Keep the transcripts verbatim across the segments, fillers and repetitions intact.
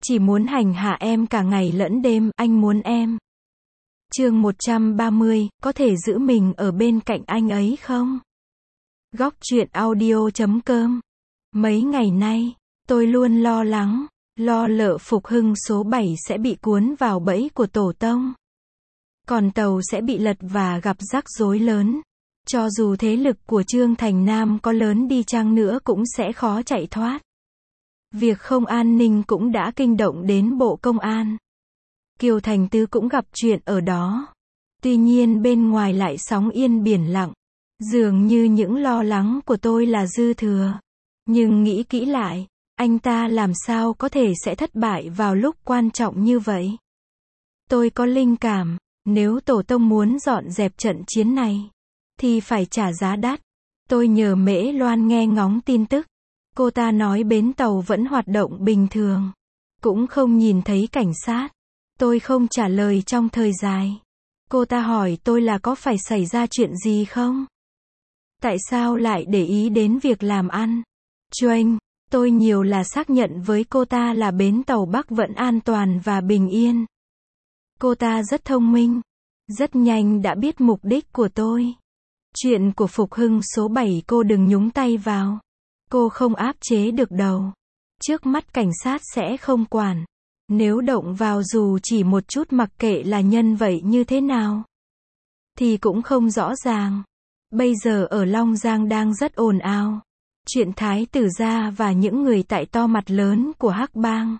Chỉ muốn hành hạ em cả ngày lẫn đêm, anh muốn em. Chương một trăm ba mươi, có thể giữ mình ở bên cạnh anh ấy không? Góc truyện audio chấm com. Mấy ngày nay, tôi luôn lo lắng, lo lợ Phục Hưng số bảy sẽ bị cuốn vào bẫy của tổ tông. Còn tàu sẽ bị lật và gặp rắc rối lớn. Cho dù thế lực của Trương Thành Nam có lớn đi chăng nữa cũng sẽ khó chạy thoát. Việc không an ninh cũng đã kinh động đến Bộ Công an. Kiều Thành Tứ cũng gặp chuyện ở đó. Tuy nhiên bên ngoài lại sóng yên biển lặng. Dường như những lo lắng của tôi là dư thừa. Nhưng nghĩ kỹ lại, anh ta làm sao có thể sẽ thất bại vào lúc quan trọng như vậy? Tôi có linh cảm, nếu Tổ tông muốn dọn dẹp trận chiến này, thì phải trả giá đắt. Tôi nhờ Mễ Loan nghe ngóng tin tức. Cô ta nói bến tàu vẫn hoạt động bình thường. Cũng không nhìn thấy cảnh sát. Tôi không trả lời trong thời dài. Cô ta hỏi tôi là có phải xảy ra chuyện gì không? Tại sao lại để ý đến việc làm ăn? Choanh, tôi nhiều là xác nhận với cô ta là bến tàu Bắc vẫn an toàn và bình yên. Cô ta rất thông minh. Rất nhanh đã biết mục đích của tôi. Chuyện của Phục Hưng số bảy cô đừng nhúng tay vào. Cô không áp chế được đâu. Trước mắt cảnh sát sẽ không quản. Nếu động vào dù chỉ một chút mặc kệ là nhân vậy như thế nào, thì cũng không rõ ràng. Bây giờ ở Long Giang đang rất ồn ào. Chuyện Thái tử gia và những người tại to mặt lớn của Hắc Bang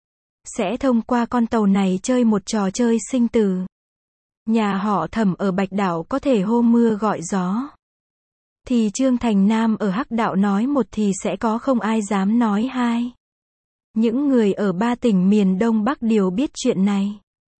sẽ thông qua con tàu này chơi một trò chơi sinh tử. Nhà họ Thẩm ở Bạch Đảo có thể hô mưa gọi gió. Thì Trương Thành Nam ở Hắc Đạo nói một thì sẽ có không ai dám nói hai. Những người ở ba tỉnh miền Đông Bắc đều biết chuyện này.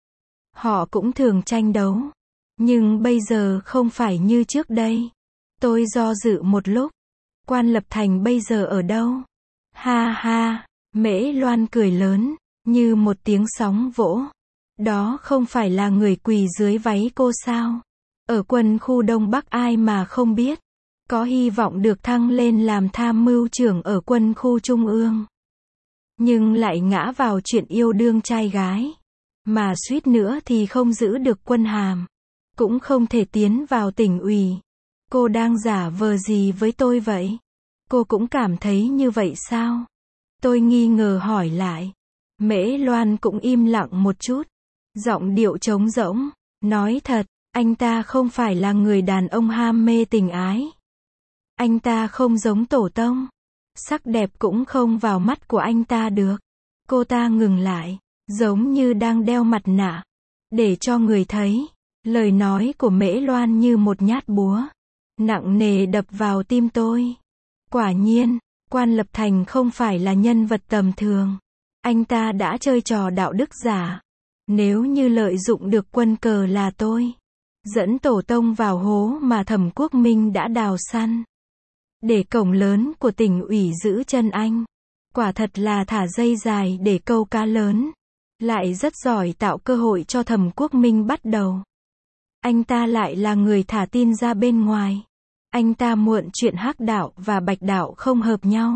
Họ cũng thường tranh đấu. Nhưng bây giờ không phải như trước đây. Tôi do dự một lúc. Quan Lập Thành bây giờ ở đâu? Ha ha, Mễ Loan cười lớn, như một tiếng sóng vỗ. Đó không phải là người quỳ dưới váy cô sao? Ở quân khu Đông Bắc ai mà không biết. Có hy vọng được thăng lên làm tham mưu trưởng ở quân khu Trung ương. Nhưng lại ngã vào chuyện yêu đương trai gái. Mà suýt nữa thì không giữ được quân hàm. Cũng không thể tiến vào tỉnh ủy. Cô đang giả vờ gì với tôi vậy? Cô cũng cảm thấy như vậy sao? Tôi nghi ngờ hỏi lại. Mễ Loan cũng im lặng một chút. Giọng điệu trống rỗng. Nói thật, anh ta không phải là người đàn ông ham mê tình ái. Anh ta không giống tổ tông. Sắc đẹp cũng không vào mắt của anh ta được. Cô ta ngừng lại, giống như đang đeo mặt nạ. Để cho người thấy. Lời nói của Mễ Loan như một nhát búa. Nặng nề đập vào tim tôi. Quả nhiên, Quan Lập Thành không phải là nhân vật tầm thường. Anh ta đã chơi trò đạo đức giả. Nếu như lợi dụng được quân cờ là tôi. Dẫn tổ tông vào hố mà Thẩm Quốc Minh đã đào săn. Để cổng lớn của tỉnh ủy giữ chân anh. Quả thật là thả dây dài để câu cá lớn. Lại rất giỏi tạo cơ hội cho Thẩm Quốc Minh bắt đầu. Anh ta lại là người thả tin ra bên ngoài. Anh ta muộn chuyện Hắc Đạo và Bạch Đạo không hợp nhau.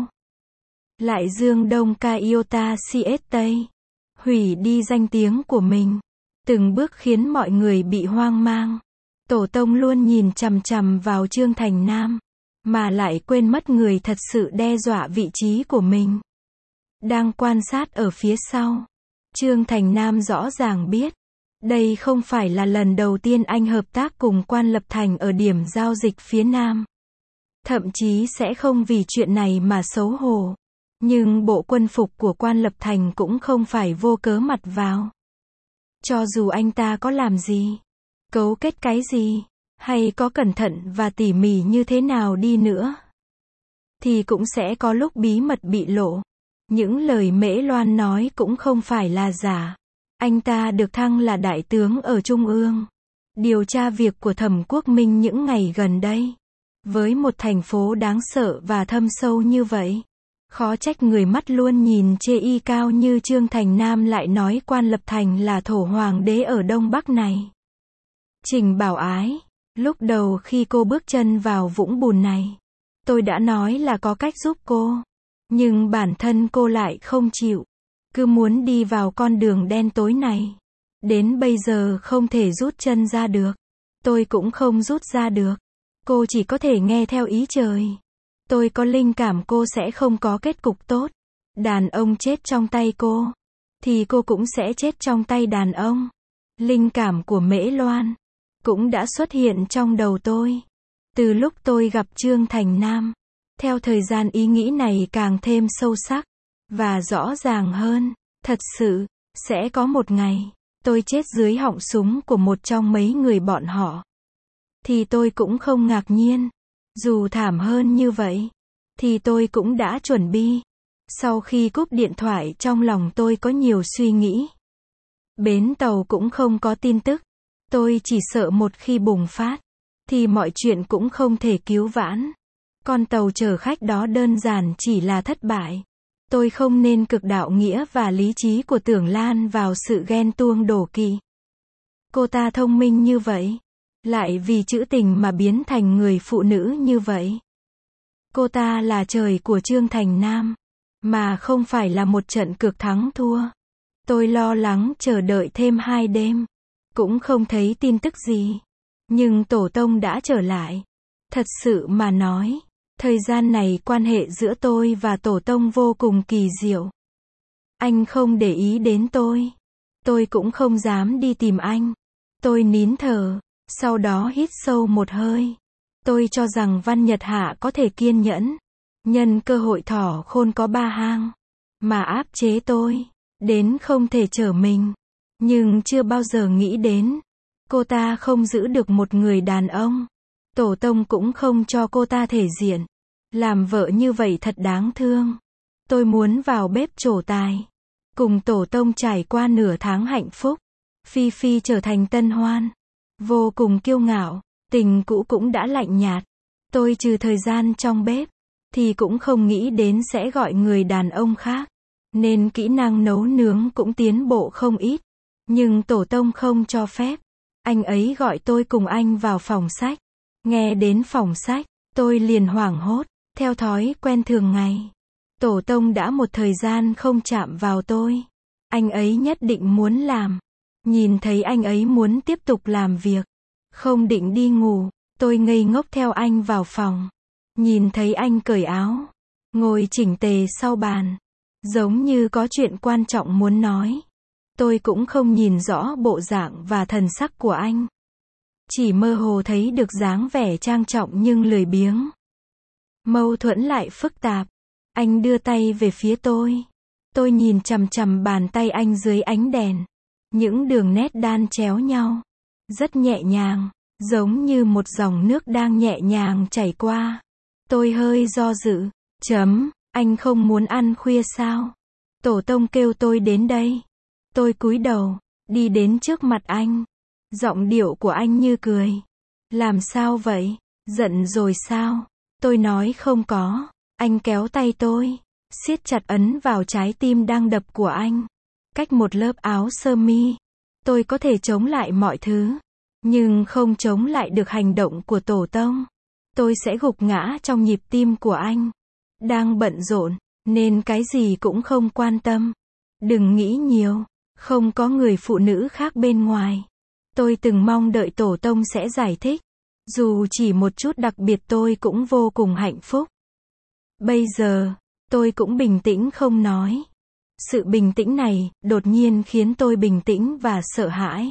Lại dương đông ca iota cs Tây. Hủy đi danh tiếng của mình. Từng bước khiến mọi người bị hoang mang. Tổ tông luôn nhìn chằm chằm vào Trương Thành Nam. Mà lại quên mất người thật sự đe dọa vị trí của mình. Đang quan sát ở phía sau. Trương Thành Nam rõ ràng biết. Đây không phải là lần đầu tiên anh hợp tác cùng Quan Lập Thành ở điểm giao dịch phía Nam. Thậm chí sẽ không vì chuyện này mà xấu hổ. Nhưng bộ quân phục của Quan Lập Thành cũng không phải vô cớ mặt vào. Cho dù anh ta có làm gì, cấu kết cái gì, hay có cẩn thận và tỉ mỉ như thế nào đi nữa, thì cũng sẽ có lúc bí mật bị lộ. Những lời Mễ Loan nói cũng không phải là giả. Anh ta được thăng là đại tướng ở Trung ương. Điều tra việc của Thẩm Quốc Minh những ngày gần đây. Với một thành phố đáng sợ và thâm sâu như vậy. Khó trách người mắt luôn nhìn chê y cao như Trương Thành Nam lại nói Quan Lập Thành là thổ hoàng đế ở Đông Bắc này. Trình Bảo Ái, lúc đầu khi cô bước chân vào vũng bùn này, tôi đã nói là có cách giúp cô. Nhưng bản thân cô lại không chịu. cứ muốn đi vào con đường đen tối này. Đến bây giờ không thể rút chân ra được. Tôi cũng không rút ra được. Cô chỉ có thể nghe theo ý trời. Tôi có linh cảm cô sẽ không có kết cục tốt. Đàn ông chết trong tay cô, thì cô cũng sẽ chết trong tay đàn ông. Linh cảm của Mễ Loan cũng đã xuất hiện trong đầu tôi. Từ lúc tôi gặp Trương Thành Nam, theo thời gian ý nghĩ này càng thêm sâu sắc và rõ ràng hơn. Thật sự, sẽ có một ngày, tôi chết dưới họng súng của một trong mấy người bọn họ. Thì tôi cũng không ngạc nhiên. Dù thảm hơn như vậy, thì tôi cũng đã chuẩn bị. Sau khi cúp điện thoại trong lòng tôi có nhiều suy nghĩ. Bến tàu cũng không có tin tức. Tôi chỉ sợ một khi bùng phát, thì mọi chuyện cũng không thể cứu vãn. Con tàu chở khách đó đơn giản chỉ là thất bại. Tôi không nên cực đạo nghĩa và lý trí của Tưởng Lan vào sự ghen tuông đổ kỵ. Cô ta thông minh như vậy, lại vì trữ tình mà biến thành người phụ nữ như vậy. Cô ta là trời của Trương Thành Nam, mà không phải là một trận cược thắng thua. Tôi lo lắng chờ đợi thêm hai đêm, cũng không thấy tin tức gì. Nhưng Tổ Tông đã trở lại. Thật sự mà nói, thời gian này quan hệ giữa tôi và Tổ Tông vô cùng kỳ diệu. Anh không để ý đến tôi. Tôi cũng không dám đi tìm anh. Tôi nín thở, sau đó hít sâu một hơi. Tôi cho rằng Văn Nhật Hạ có thể kiên nhẫn, nhân cơ hội thỏ khôn có ba hang, mà áp chế tôi, đến không thể trở mình. Nhưng chưa bao giờ nghĩ đến, cô ta không giữ được một người đàn ông. Tổ Tông cũng không cho cô ta thể diện. Làm vợ như vậy thật đáng thương. Tôi muốn vào bếp trổ tài, cùng Tổ Tông trải qua nửa tháng hạnh phúc. Phi Phi trở thành tân hoan, vô cùng kiêu ngạo. Tình cũ cũng đã lạnh nhạt. Tôi trừ thời gian trong bếp, thì cũng không nghĩ đến sẽ gọi người đàn ông khác. Nên kỹ năng nấu nướng cũng tiến bộ không ít. Nhưng Tổ Tông không cho phép. Anh ấy gọi tôi cùng anh vào phòng sách. Nghe đến phòng sách, tôi liền hoảng hốt. Theo thói quen thường ngày, Tổ Tông đã một thời gian không chạm vào tôi. Anh ấy nhất định muốn làm. Nhìn thấy anh ấy muốn tiếp tục làm việc, không định đi ngủ. Tôi ngây ngốc theo anh vào phòng. Nhìn thấy anh cởi áo, ngồi chỉnh tề sau bàn, giống như có chuyện quan trọng muốn nói. Tôi cũng không nhìn rõ bộ dạng và thần sắc của anh. Chỉ mơ hồ thấy được dáng vẻ trang trọng nhưng lười biếng. Mâu thuẫn lại phức tạp. Anh đưa tay về phía tôi. Tôi nhìn chằm chằm bàn tay anh dưới ánh đèn. Những đường nét đan chéo nhau. Rất nhẹ nhàng, giống như một dòng nước đang nhẹ nhàng chảy qua. Tôi hơi do dự. Chấm, anh không muốn ăn khuya sao? Tổ Tông kêu tôi đến đây. Tôi cúi đầu, đi đến trước mặt anh. Giọng điệu của anh như cười. Làm sao vậy? Giận rồi sao? Tôi nói không có. Anh kéo tay tôi, siết chặt ấn vào trái tim đang đập của anh. Cách một lớp áo sơ mi, tôi có thể chống lại mọi thứ, nhưng không chống lại được hành động của Tổ Tông. Tôi sẽ gục ngã trong nhịp tim của anh. Đang bận rộn, nên cái gì cũng không quan tâm. Đừng nghĩ nhiều, không có người phụ nữ khác bên ngoài. Tôi từng mong đợi Tổ Tông sẽ giải thích. Dù chỉ một chút đặc biệt tôi cũng vô cùng hạnh phúc. Bây giờ, tôi cũng bình tĩnh không nói. Sự bình tĩnh này, đột nhiên khiến tôi bình tĩnh và sợ hãi.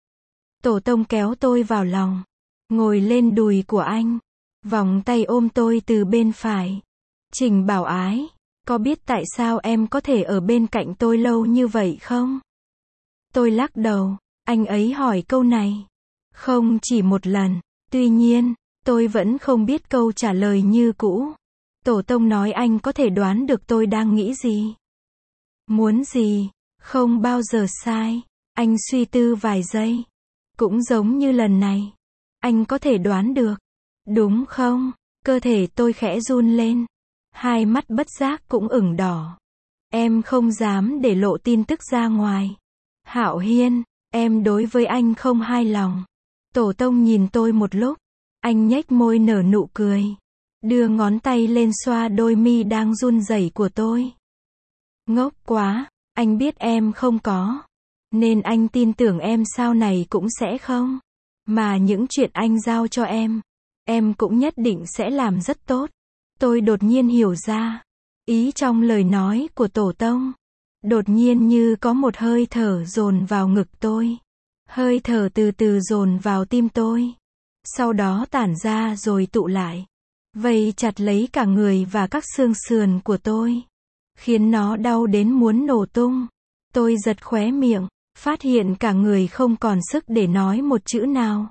Tổ Tông kéo tôi vào lòng, ngồi lên đùi của anh, vòng tay ôm tôi từ bên phải. Trình Bảo Ái, có biết tại sao em có thể ở bên cạnh tôi lâu như vậy không? Tôi lắc đầu, anh ấy hỏi câu này. Không chỉ một lần, tuy nhiên, tôi vẫn không biết câu trả lời như cũ. Tổ Tông nói anh có thể đoán được tôi đang nghĩ gì. Muốn gì, không bao giờ sai. Anh suy tư vài giây. Cũng giống như lần này. Anh có thể đoán được. Đúng không? Cơ thể tôi khẽ run lên. Hai mắt bất giác cũng ửng đỏ. Em không dám để lộ tin tức ra ngoài. Hạo Hiên, em đối với anh không hài lòng. Tổ Tông nhìn tôi một lúc. Anh nhếch môi nở nụ cười. Đưa ngón tay lên xoa đôi mi đang run rẩy của tôi. Ngốc quá, Anh biết em không có. Nên anh tin tưởng em sau này cũng sẽ không. Mà những chuyện anh giao cho em, em cũng nhất định sẽ làm rất tốt. Tôi đột nhiên hiểu ra ý trong lời nói của Tổ tông. Đột nhiên như có một hơi thở dồn vào ngực tôi. Hơi thở từ từ dồn vào tim tôi. Sau đó tản ra rồi tụ lại. Vây chặt lấy cả người và các xương sườn của tôi. Khiến nó đau đến muốn nổ tung. Tôi giật khóe miệng. Phát hiện cả người không còn sức để nói một chữ nào.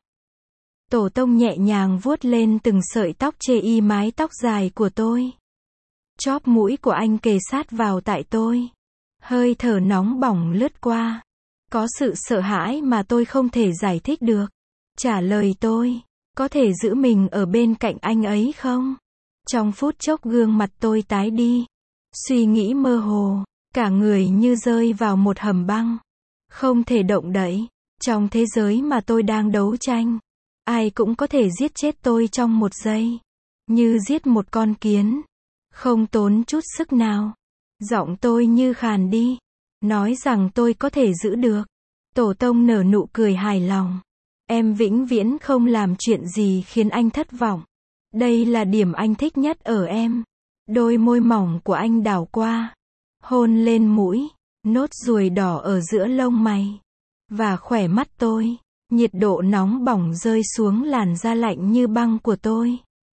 Tổ tông nhẹ nhàng vuốt lên từng sợi tóc chê y mái tóc dài của tôi. Chóp mũi của anh kề sát vào tại tôi. Hơi thở nóng bỏng lướt qua. Có sự sợ hãi mà tôi không thể giải thích được. Trả lời tôi, có thể giữ mình ở bên cạnh anh ấy không? Trong phút chốc gương mặt tôi tái đi. Suy nghĩ mơ hồ, cả người như rơi vào một hầm băng. Không thể động đậy. Trong thế giới mà tôi đang đấu tranh, ai cũng có thể giết chết tôi trong một giây. Như giết một con kiến. Không tốn chút sức nào. Giọng tôi như khàn đi. Nói rằng tôi có thể giữ được. Tổ tông nở nụ cười hài lòng. Em vĩnh viễn không làm chuyện gì khiến anh thất vọng. Đây là điểm anh thích nhất ở em. Đôi môi mỏng của anh đảo qua. Hôn lên mũi. Nốt ruồi đỏ ở giữa lông mày. Và khỏe mắt tôi. Nhiệt độ nóng bỏng rơi xuống làn da lạnh như băng của tôi.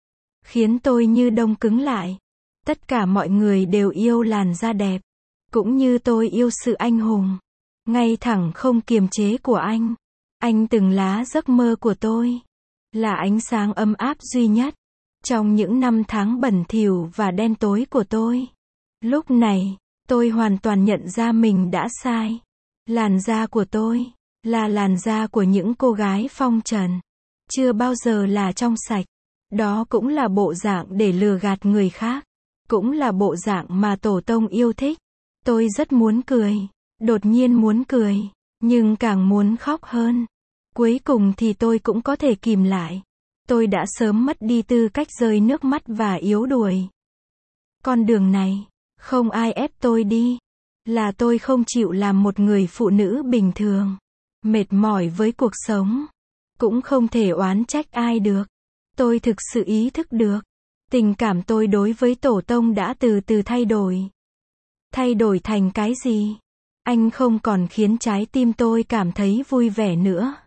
Khiến tôi như đông cứng lại. Tất cả mọi người đều yêu làn da đẹp. Cũng như tôi yêu sự anh hùng. Ngay thẳng không kiềm chế của anh. Anh từng lá giấc mơ của tôi. Là ánh sáng ấm áp duy nhất. Trong những năm tháng bẩn thỉu và đen tối của tôi. Lúc này, tôi hoàn toàn nhận ra mình đã sai. Làn da của tôi là làn da của những cô gái phong trần. Chưa bao giờ là trong sạch. Đó cũng là bộ dạng để lừa gạt người khác. Cũng là bộ dạng mà Tổ tông yêu thích. Tôi rất muốn cười. Đột nhiên muốn cười. Nhưng càng muốn khóc hơn. Cuối cùng thì tôi cũng có thể kìm lại. Tôi đã sớm mất đi tư cách rơi nước mắt và yếu đuối. Con đường này, không ai ép tôi đi. Là tôi không chịu làm một người phụ nữ bình thường. Mệt mỏi với cuộc sống. Cũng không thể oán trách ai được. Tôi thực sự ý thức được. Tình cảm tôi đối với Tổ tông đã từ từ thay đổi. Thay đổi thành cái gì? Anh không còn khiến trái tim tôi cảm thấy vui vẻ nữa.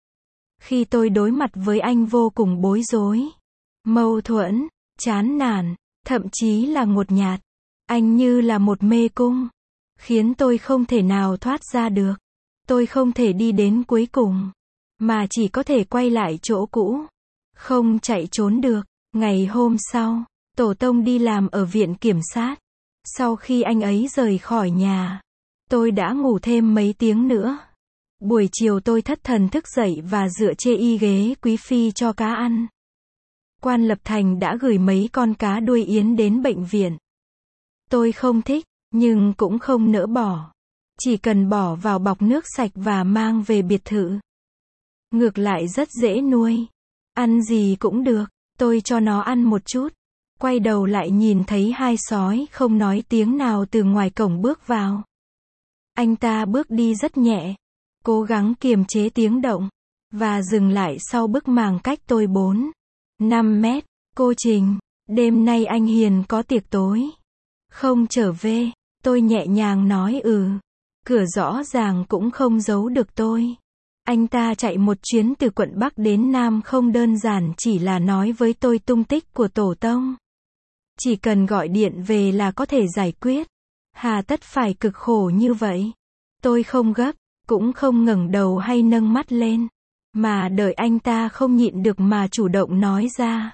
Khi tôi đối mặt với anh vô cùng bối rối, mâu thuẫn, chán nản, thậm chí là ngột ngạt. Anh như là một mê cung, khiến tôi không thể nào thoát ra được. Tôi không thể đi đến cuối cùng, mà chỉ có thể quay lại chỗ cũ. Không chạy trốn được. Ngày hôm sau, Tổ tông đi làm ở viện kiểm sát. Sau khi anh ấy rời khỏi nhà, tôi đã ngủ thêm mấy tiếng nữa. Buổi chiều tôi thất thần thức dậy và dựa chê y ghế quý phi cho cá ăn. Quan Lập Thành đã gửi mấy con cá đuôi yến đến bệnh viện. Tôi không thích, nhưng cũng không nỡ bỏ. Chỉ cần bỏ vào bọc nước sạch và mang về biệt thự. Ngược lại rất dễ nuôi. Ăn gì cũng được, tôi cho nó ăn một chút. Quay đầu lại nhìn thấy hai sói không nói tiếng nào từ ngoài cổng bước vào. Anh ta bước đi rất nhẹ. Cố gắng kiềm chế tiếng động. Và dừng lại sau bức màng cách tôi bốn, năm mét. Cô Trình, đêm nay anh Hiền có tiệc tối. Không trở về. Tôi nhẹ nhàng nói ừ. Cửa rõ ràng cũng không giấu được tôi. Anh ta chạy một chuyến từ quận Bắc đến Nam không đơn giản chỉ là nói với tôi tung tích của Tổ tông. Chỉ cần gọi điện về là có thể giải quyết. Hà tất phải cực khổ như vậy. Tôi không gấp, cũng không ngẩng đầu hay nâng mắt lên. Mà đợi anh ta không nhịn được mà chủ động nói ra.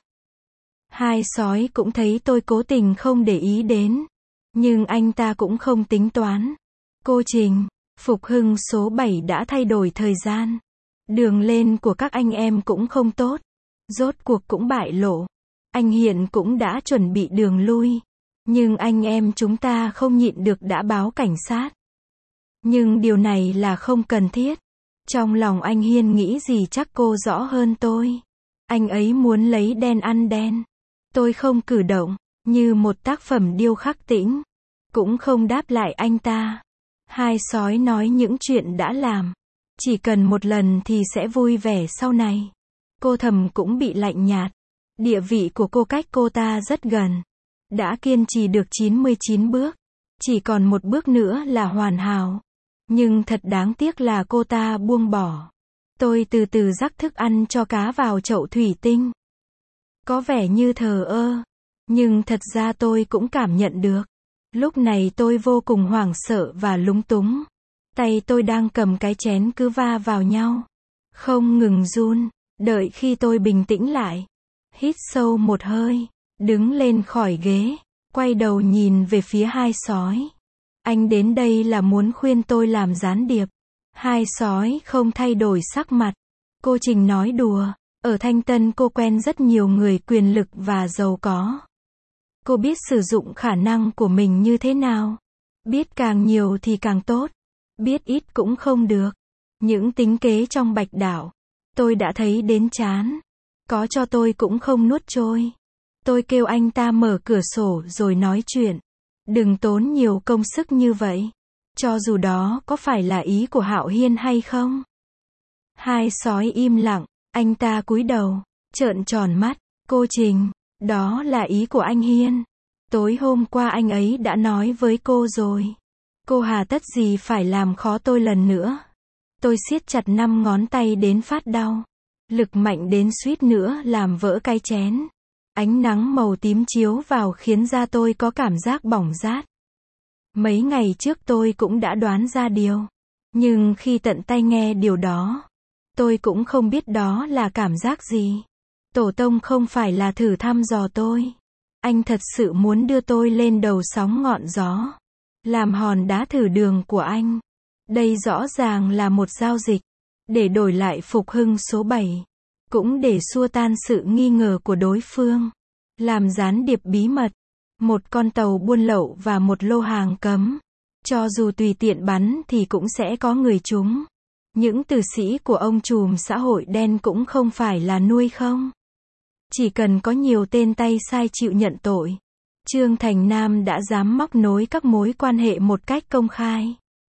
Hai sói cũng thấy tôi cố tình không để ý đến. Nhưng anh ta cũng không tính toán. Cô Trình, Phục Hưng số bảy đã thay đổi thời gian. Đường lên của các anh em cũng không tốt. Rốt cuộc cũng bại lộ. Anh Hiện cũng đã chuẩn bị đường lui. Nhưng anh em chúng ta không nhịn được đã báo cảnh sát. Nhưng điều này là không cần thiết. Trong lòng anh Hiên nghĩ gì chắc cô rõ hơn tôi. Anh ấy muốn lấy đen ăn đen. Tôi không cử động, như một tác phẩm điêu khắc tĩnh. Cũng không đáp lại anh ta. Hai sói nói những chuyện đã làm. Chỉ cần một lần thì sẽ vui vẻ sau này. Cô thầm cũng bị lạnh nhạt. Địa vị của cô cách cô ta rất gần. Đã kiên trì được chín mươi chín bước. Chỉ còn một bước nữa là hoàn hảo. Nhưng thật đáng tiếc là cô ta buông bỏ. Tôi từ từ rắc thức ăn cho cá vào chậu thủy tinh. Có vẻ như thờ ơ. Nhưng thật ra tôi cũng cảm nhận được. Lúc này tôi vô cùng hoảng sợ và lúng túng. Tay tôi đang cầm cái chén cứ va vào nhau. Không ngừng run. Đợi khi tôi bình tĩnh lại. Hít sâu một hơi. Đứng lên khỏi ghế. Quay đầu nhìn về phía hai sói. Anh đến đây là muốn khuyên tôi làm gián điệp. Hai sói không thay đổi sắc mặt. Cô Trình nói đùa. Ở Thanh Tân cô quen rất nhiều người quyền lực và giàu có. Cô biết sử dụng khả năng của mình như thế nào. Biết càng nhiều thì càng tốt. Biết ít cũng không được. Những tính kế trong Bạch Đảo. Tôi đã thấy đến chán. Có cho tôi cũng không nuốt trôi. Tôi kêu anh ta mở cửa sổ rồi nói chuyện. Đừng tốn nhiều công sức như vậy. Cho dù đó có phải là ý của Hạo Hiên hay không. Hai sói im lặng. Anh ta cúi đầu. Trợn tròn mắt. Cô Trình. Đó là ý của anh Hiên. Tối hôm qua anh ấy đã nói với cô rồi. Cô hà tất gì phải làm khó tôi lần nữa. Tôi siết chặt năm ngón tay đến phát đau. Lực mạnh đến suýt nữa làm vỡ cái chén. Ánh nắng màu tím chiếu vào khiến da tôi có cảm giác bỏng rát. Mấy ngày trước tôi cũng đã đoán ra điều. Nhưng khi tận tay nghe điều đó, tôi cũng không biết đó là cảm giác gì. Tổ tông không phải là thử thăm dò tôi. Anh thật sự muốn đưa tôi lên đầu sóng ngọn gió. Làm hòn đá thử đường của anh. Đây rõ ràng là một giao dịch. Để đổi lại phục hưng số bảy. Cũng để xua tan sự nghi ngờ của đối phương. Làm gián điệp bí mật. Một con tàu buôn lậu và một lô hàng cấm. Cho dù tùy tiện bắn thì cũng sẽ có người trúng. Những tử sĩ của ông trùm xã hội đen cũng không phải là nuôi không. Chỉ cần có nhiều tên tay sai chịu nhận tội. Trương Thành Nam đã dám móc nối các mối quan hệ một cách công khai.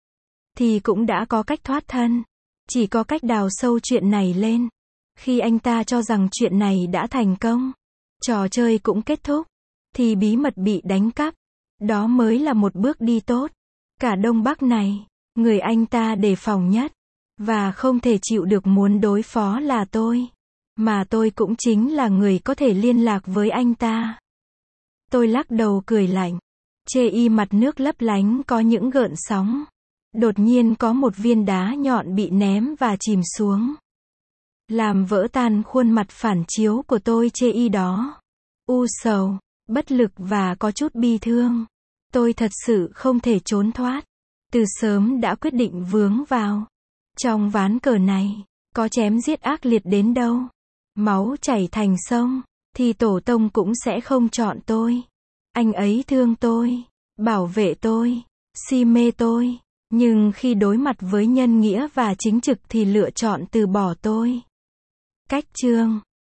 Thì cũng đã có cách thoát thân. Chỉ có cách đào sâu chuyện này lên. Khi anh ta cho rằng chuyện này đã thành công. Trò chơi cũng kết thúc. Thì bí mật bị đánh cắp. Đó mới là một bước đi tốt. Cả Đông Bắc này, người anh ta đề phòng nhất. Và không thể chịu được muốn đối phó là tôi. Mà tôi cũng chính là người có thể liên lạc với anh ta. Tôi lắc đầu cười lạnh. Chê y mặt nước lấp lánh có những gợn sóng. Đột nhiên có một viên đá nhọn bị ném và chìm xuống. Làm vỡ tan khuôn mặt phản chiếu của tôi chê y đó. U sầu, bất lực và có chút bi thương. Tôi thật sự không thể trốn thoát. Từ sớm đã quyết định vướng vào. Trong ván cờ này, có chém giết ác liệt đến đâu. Máu chảy thành sông, thì tổ tông cũng sẽ không chọn tôi. Anh ấy thương tôi, bảo vệ tôi, si mê tôi. Nhưng khi đối mặt với nhân nghĩa và chính trực thì lựa chọn từ bỏ tôi. Cách chương